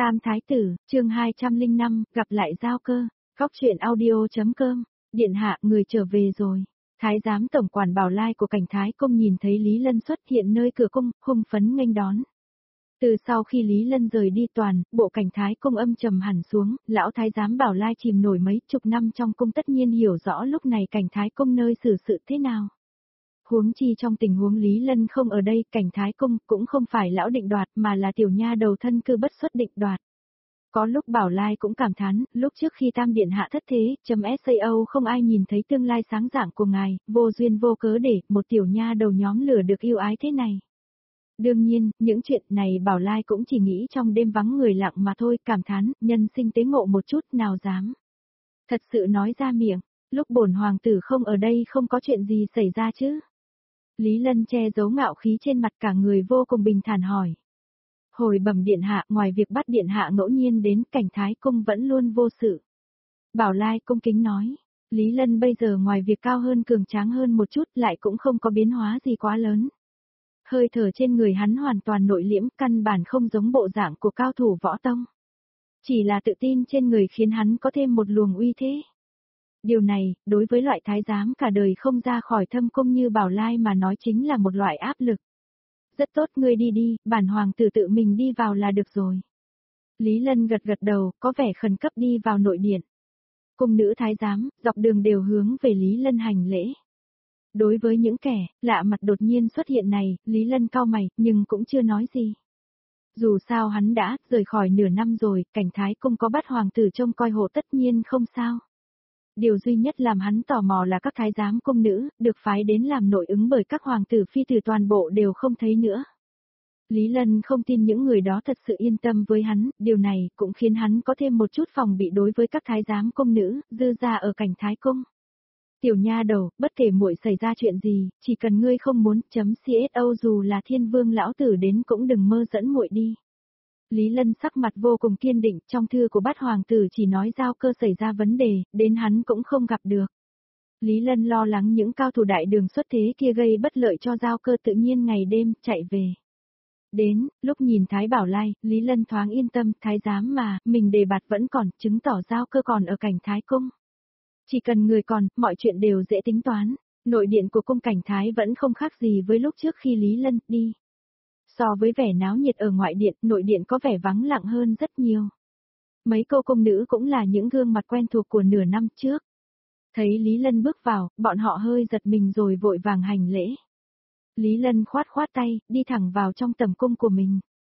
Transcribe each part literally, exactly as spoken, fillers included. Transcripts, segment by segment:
Tam Thái Tử, chương hai trăm lẻ năm, gặp lại Giao Cơ, góc truyện audio.com, điện hạ người trở về rồi. Thái giám tổng quản Bảo Lai của cảnh Thái Cung nhìn thấy Lý Lân xuất hiện nơi cửa cung, hung phấn nghênh đón. Từ sau khi Lý Lân rời đi toàn, bộ cảnh Thái Cung âm trầm hẳn xuống, lão thái giám Bảo Lai chìm nổi mấy chục năm trong cung tất nhiên hiểu rõ lúc này cảnh Thái Cung nơi xử sự thế nào. Huống chi trong tình huống Lý Lân không ở đây, cảnh Thái Cung cũng không phải lão định đoạt mà là tiểu nha đầu thân cư bất xuất định đoạt. Có lúc Bảo Lai cũng cảm thán, lúc trước khi Tam Điện Hạ thất thế, chấm sao không ai nhìn thấy tương lai sáng rạng của ngài, vô duyên vô cớ để một tiểu nha đầu nhóm lửa được yêu ái thế này. Đương nhiên, những chuyện này Bảo Lai cũng chỉ nghĩ trong đêm vắng người lặng mà thôi, cảm thán, nhân sinh tế ngộ một chút nào dám. Thật sự nói ra miệng, lúc bổn hoàng tử không ở đây không có chuyện gì xảy ra chứ. Lý Lân che giấu ngạo khí trên mặt cả người vô cùng bình thản hỏi. Hồi bẩm điện hạ, ngoài việc bắt điện hạ ngẫu nhiên đến, cảnh Thái Cung vẫn luôn vô sự. Bảo Lai cung kính nói, Lý Lân bây giờ ngoài việc cao hơn cường tráng hơn một chút lại cũng không có biến hóa gì quá lớn. Hơi thở trên người hắn hoàn toàn nội liễm, căn bản không giống bộ dạng của cao thủ võ tông. Chỉ là tự tin trên người khiến hắn có thêm một luồng uy thế. Điều này, đối với loại thái giám cả đời không ra khỏi thâm cung như Bảo Lai mà nói chính là một loại áp lực. Rất tốt, ngươi đi đi, bản hoàng tử tự mình đi vào là được rồi. Lý Lân gật gật đầu, có vẻ khẩn cấp đi vào nội điện. Cung nữ thái giám, dọc đường đều hướng về Lý Lân hành lễ. Đối với những kẻ lạ mặt đột nhiên xuất hiện này, Lý Lân cau mày, nhưng cũng chưa nói gì. Dù sao hắn đã rời khỏi nửa năm rồi, cảnh Thái Cung có bắt hoàng tử trông coi hộ tất nhiên không sao. Điều duy nhất làm hắn tò mò là các thái giám cung nữ, được phái đến làm nội ứng bởi các hoàng tử phi tử toàn bộ đều không thấy nữa. Lý Lân không tin những người đó thật sự yên tâm với hắn, điều này cũng khiến hắn có thêm một chút phòng bị đối với các thái giám cung nữ, dư ra ở cảnh Thái Cung. Tiểu nha đầu, bất kể muội xảy ra chuyện gì, chỉ cần ngươi không muốn chấm xô dù là thiên vương lão tử đến cũng đừng mơ dẫn muội đi. Lý Lân sắc mặt vô cùng kiên định, trong thư của bát hoàng tử chỉ nói Giao Cơ xảy ra vấn đề, đến hắn cũng không gặp được. Lý Lân lo lắng những cao thủ đại đường xuất thế kia gây bất lợi cho Giao Cơ tự nhiên ngày đêm chạy về. Đến, lúc nhìn Thái Bảo Lai, Lý Lân thoáng yên tâm, thái giám mà, mình đề bạt vẫn còn, chứng tỏ Giao Cơ còn ở cảnh Thái Cung. Chỉ cần người còn, mọi chuyện đều dễ tính toán, nội điện của cung cảnh Thái vẫn không khác gì với lúc trước khi Lý Lân đi. So với vẻ náo nhiệt ở ngoại điện, nội điện có vẻ vắng lặng hơn rất nhiều. Mấy cô cung nữ cũng là những gương mặt quen thuộc của nửa năm trước. Thấy Lý Lân bước vào, bọn họ hơi giật mình rồi vội vàng hành lễ. Lý Lân khoát khoát tay, đi thẳng vào trong tầm cung của mình.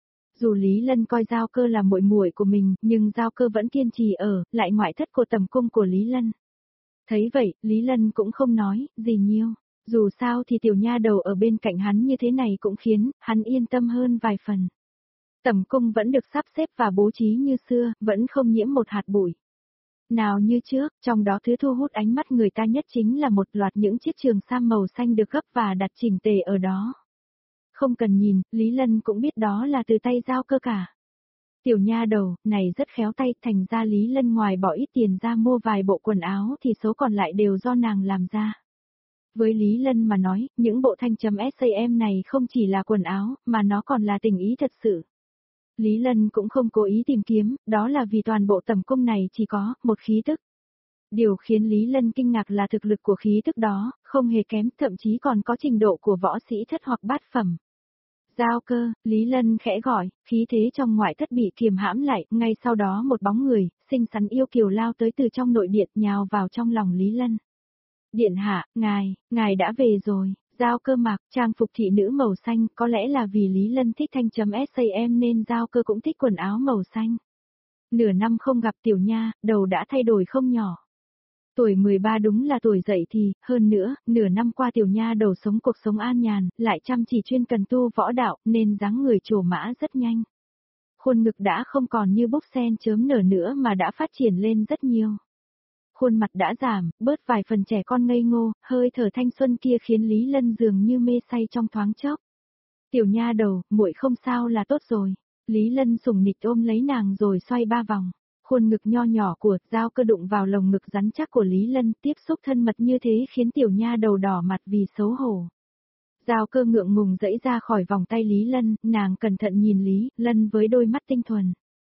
Dù Lý Lân coi Giao Cơ là muội muội của mình, nhưng Giao Cơ vẫn kiên trì ở lại ngoại thất của tầm cung của Lý Lân. Thấy vậy, Lý Lân cũng không nói gì nhiều. Dù sao thì tiểu nha đầu ở bên cạnh hắn như thế này cũng khiến hắn yên tâm hơn vài phần. Tầm cung vẫn được sắp xếp và bố trí như xưa, vẫn không nhiễm một hạt bụi. Nào như trước, trong đó thứ thu hút ánh mắt người ta nhất chính là một loạt những chiếc trường sam màu xanh được gấp và đặt chỉnh tề ở đó. Không cần nhìn, Lý Lân cũng biết đó là từ tay Giao Cơ cả. Tiểu nha đầu, này rất khéo tay, thành ra Lý Lân ngoài bỏ ít tiền ra mua vài bộ quần áo thì số còn lại đều do nàng làm ra. Với Lý Lân mà nói, những bộ thanh chấm sam này không chỉ là quần áo, mà nó còn là tình ý thật sự. Lý Lân cũng không cố ý tìm kiếm, đó là vì toàn bộ tầm cung này chỉ có một khí tức. Điều khiến Lý Lân kinh ngạc là thực lực của khí tức đó, không hề kém, thậm chí còn có trình độ của võ sĩ thất hoặc bát phẩm. Giao Cơ, Lý Lân khẽ gọi, khí thế trong ngoại thất bị kiềm hãm lại, ngay sau đó một bóng người, xinh xắn yêu kiều lao tới từ trong nội điện nhào vào trong lòng Lý Lân. Điện hạ, ngài, ngài đã về rồi. Giao Cơ mặc trang phục thị nữ màu xanh, có lẽ là vì Lý Lân thích thanh chấm sam nên Giao Cơ cũng thích quần áo màu xanh. Nửa năm không gặp tiểu nha, đầu đã thay đổi không nhỏ. Tuổi mười ba đúng là tuổi dậy thì, hơn nữa, nửa năm qua tiểu nha đầu sống cuộc sống an nhàn, lại chăm chỉ chuyên cần tu võ đạo, nên dáng người trổ mã rất nhanh. Khuôn ngực đã không còn như búp sen chớm nở nữa mà đã phát triển lên rất nhiều. Khuôn mặt đã giảm, bớt vài phần trẻ con ngây ngô, hơi thở thanh xuân kia khiến Lý Lân dường như mê say trong thoáng chốc. Tiểu nha đầu, muội không sao là tốt rồi. Lý Lân sủng nịch ôm lấy nàng rồi xoay ba vòng. Khuôn ngực nho nhỏ của Giao Cơ đụng vào lồng ngực rắn chắc của Lý Lân, tiếp xúc thân mật như thế khiến tiểu nha đầu đỏ mặt vì xấu hổ. Giao Cơ ngượng ngùng dẫy ra khỏi vòng tay Lý Lân, nàng cẩn thận nhìn Lý Lân với đôi mắt tinh thuần.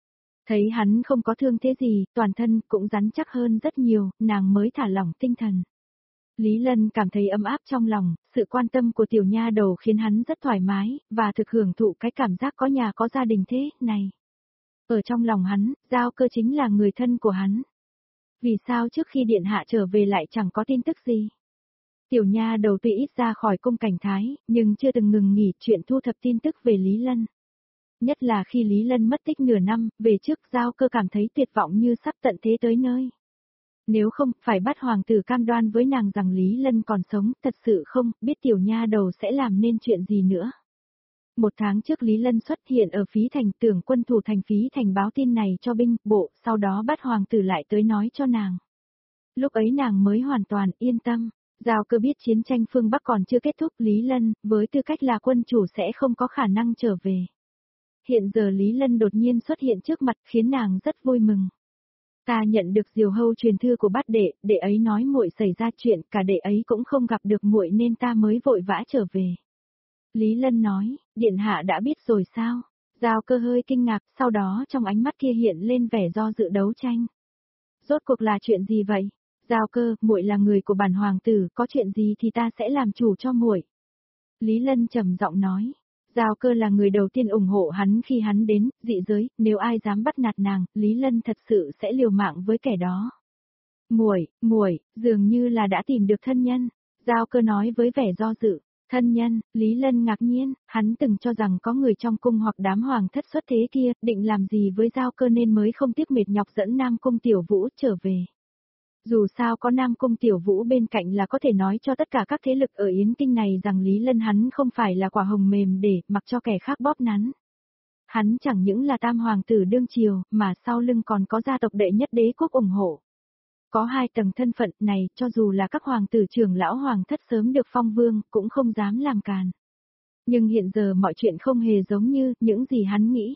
Thấy hắn không có thương thế gì, toàn thân cũng rắn chắc hơn rất nhiều, nàng mới thả lỏng tinh thần. Lý Lân cảm thấy ấm áp trong lòng, sự quan tâm của tiểu nha đầu khiến hắn rất thoải mái, và thực hưởng thụ cái cảm giác có nhà có gia đình thế này. Ở trong lòng hắn, Giao Cơ chính là người thân của hắn. Vì sao trước khi điện hạ trở về lại chẳng có tin tức gì? Tiểu nha đầu tuy ít ra khỏi cung cảnh thái, nhưng chưa từng ngừng nghỉ chuyện thu thập tin tức về Lý Lân. Nhất là khi Lý Lân mất tích nửa năm, về trước Giao Cơ cảm thấy tuyệt vọng như sắp tận thế tới nơi. Nếu không, phải bắt hoàng tử cam đoan với nàng rằng Lý Lân còn sống, thật sự không, biết tiểu nha đầu sẽ làm nên chuyện gì nữa. Một tháng trước Lý Lân xuất hiện ở Phí Thành, tưởng quân thủ thành Phí Thành báo tin này cho binh, bộ, sau đó bắt hoàng tử lại tới nói cho nàng. Lúc ấy nàng mới hoàn toàn yên tâm. Giao Cơ biết chiến tranh phương Bắc còn chưa kết thúc, Lý Lân, với tư cách là quân chủ sẽ không có khả năng trở về. Hiện giờ Lý Lân đột nhiên xuất hiện trước mặt khiến nàng rất vui mừng. Ta nhận được diều hâu truyền thư của bát đệ, đệ ấy nói muội xảy ra chuyện, cả đệ ấy cũng không gặp được muội nên ta mới vội vã trở về. Lý Lân nói, điện hạ đã biết rồi sao? Giao Cơ hơi kinh ngạc, sau đó trong ánh mắt kia hiện lên vẻ do dự đấu tranh. Rốt cuộc là chuyện gì vậy? Giao Cơ, muội là người của bản hoàng tử, có chuyện gì thì ta sẽ làm chủ cho muội. Lý Lân trầm giọng nói. Giao Cơ là người đầu tiên ủng hộ hắn khi hắn đến dị giới, nếu ai dám bắt nạt nàng, Lý Lân thật sự sẽ liều mạng với kẻ đó. Muội, muội, dường như là đã tìm được thân nhân. Giao Cơ nói với vẻ do dự. Thân nhân, Lý Lân ngạc nhiên, hắn từng cho rằng có người trong cung hoặc đám hoàng thất xuất thế kia, định làm gì với Giao Cơ nên mới không tiếc mệt nhọc dẫn Nam Cung Tiểu Vũ trở về. Dù sao có Nam Cung Tiểu Vũ bên cạnh là có thể nói cho tất cả các thế lực ở Yến Kinh này rằng Lý Lân hắn không phải là quả hồng mềm để mặc cho kẻ khác bóp nắn. Hắn chẳng những là tam hoàng tử đương triều, mà sau lưng còn có gia tộc đệ nhất đế quốc ủng hộ. Có hai tầng thân phận này, cho dù là các hoàng tử trưởng lão hoàng thất sớm được phong vương, cũng không dám làm càn. Nhưng hiện giờ mọi chuyện không hề giống như những gì hắn nghĩ.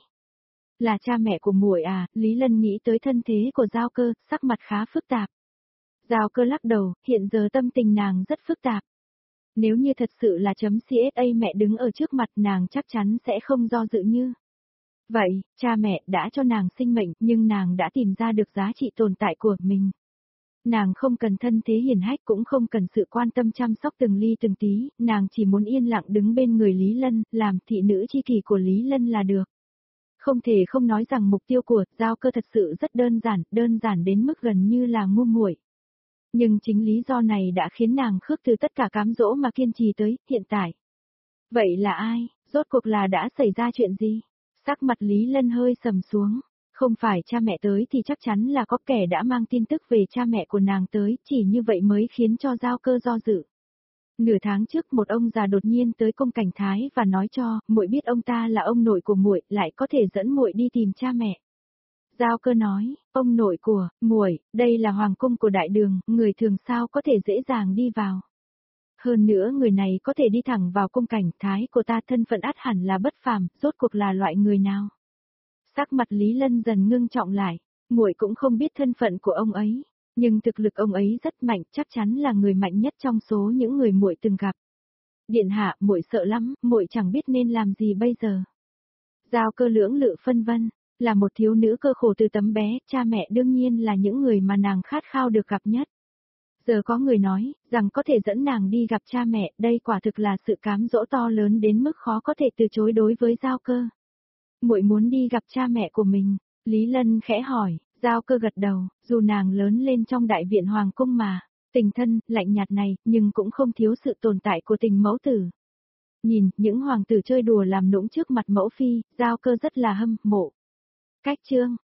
Là cha mẹ của muội à, Lý Lân nghĩ tới thân thế của Giao Cơ, sắc mặt khá phức tạp. Giao Cơ lắc đầu, hiện giờ tâm tình nàng rất phức tạp. Nếu như thật sự là chấm xê ét a mẹ đứng ở trước mặt nàng chắc chắn sẽ không do dự như. Vậy, cha mẹ đã cho nàng sinh mệnh nhưng nàng đã tìm ra được giá trị tồn tại của mình. Nàng không cần thân thế hiển hách cũng không cần sự quan tâm chăm sóc từng ly từng tí, nàng chỉ muốn yên lặng đứng bên người Lý Lân, làm thị nữ chi kỷ của Lý Lân là được. Không thể không nói rằng mục tiêu của Giao Cơ thật sự rất đơn giản, đơn giản đến mức gần như là ngu muội. Nhưng chính lý do này đã khiến nàng khước từ tất cả cám dỗ mà kiên trì tới hiện tại. Vậy là ai? Rốt cuộc là đã xảy ra chuyện gì? Sắc mặt Lý Lân hơi sầm xuống. Không phải cha mẹ tới thì chắc chắn là có kẻ đã mang tin tức về cha mẹ của nàng tới, chỉ như vậy mới khiến cho Giao Cơ do dự. Nửa tháng trước một ông già đột nhiên tới cung cảnh thái và nói cho, muội biết ông ta là ông nội của muội, lại có thể dẫn muội đi tìm cha mẹ. Giao Cơ nói, ông nội của, muội, đây là hoàng cung của đại đường, người thường sao có thể dễ dàng đi vào. Hơn nữa người này có thể đi thẳng vào cung cảnh thái của ta, thân phận ắt hẳn là bất phàm, rốt cuộc là loại người nào. Sắc mặt Lý Lân dần ngưng trọng lại, muội cũng không biết thân phận của ông ấy, nhưng thực lực ông ấy rất mạnh, chắc chắn là người mạnh nhất trong số những người muội từng gặp. Điện hạ, muội sợ lắm, muội chẳng biết nên làm gì bây giờ. Giao Cơ lưỡng lự phân vân, là một thiếu nữ cơ khổ từ tấm bé, cha mẹ đương nhiên là những người mà nàng khát khao được gặp nhất. Giờ có người nói, rằng có thể dẫn nàng đi gặp cha mẹ, đây quả thực là sự cám dỗ to lớn đến mức khó có thể từ chối đối với Giao Cơ. Muội muốn đi gặp cha mẹ của mình, Lý Lân khẽ hỏi, Giao Cơ gật đầu, dù nàng lớn lên trong đại viện hoàng cung mà, tình thân, lạnh nhạt này, nhưng cũng không thiếu sự tồn tại của tình mẫu tử. Nhìn, những hoàng tử chơi đùa làm nũng trước mặt mẫu phi, Giao Cơ rất là hâm mộ. Cách chương